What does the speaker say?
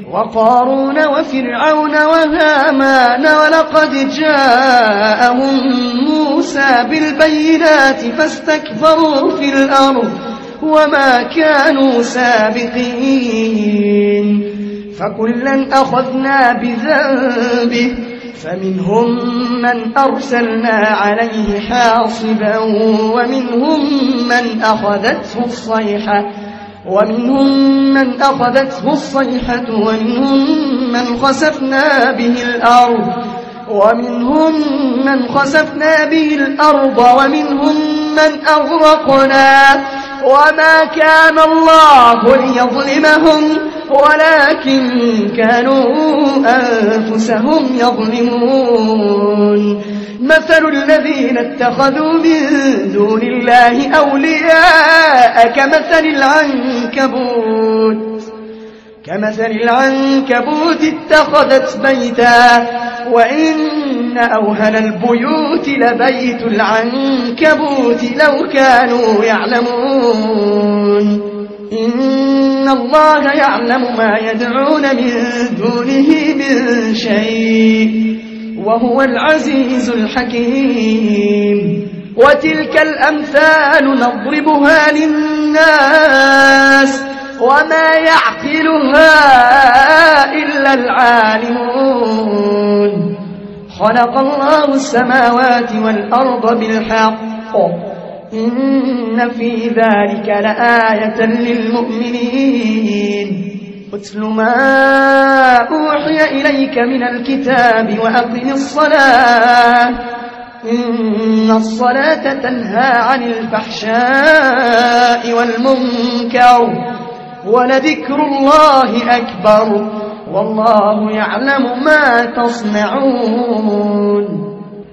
وقارون وفرعون وهامان ولقد جاءهم موسى بالبينات فاستكبروا في الأرض وما كانوا سابقين فكلا أخذنا بذنبه فمنهم من أرسلنا عليه حاصبا ومنهم من أخذته الصيحة ومنهم من خسفنا به الأرض ومنهم من أغرقنا وما كان الله ليظلمهم ولكن كانوا أنفسهم يظلمون مثل الذين اتخذوا من دون الله أولياء كمثل العنكبوت اتخذت بيتا وإن أوهن البيوت لبيت العنكبوت لو كانوا يعلمون إن الله يعلم ما يدعون من دونه من شيء وهو العزيز الحكيم وتلك الأمثال نضربها للناس وما يعقلها إلا العالمون خلق الله السماوات والأرض بالحق إن في ذلك لآية للمؤمنين اتل ما أوحي إليك من الكتاب وأقم الصلاة إن الصلاة تنهى عن الفحشاء والمنكر ولذكر الله أكبر والله يعلم ما تصنعون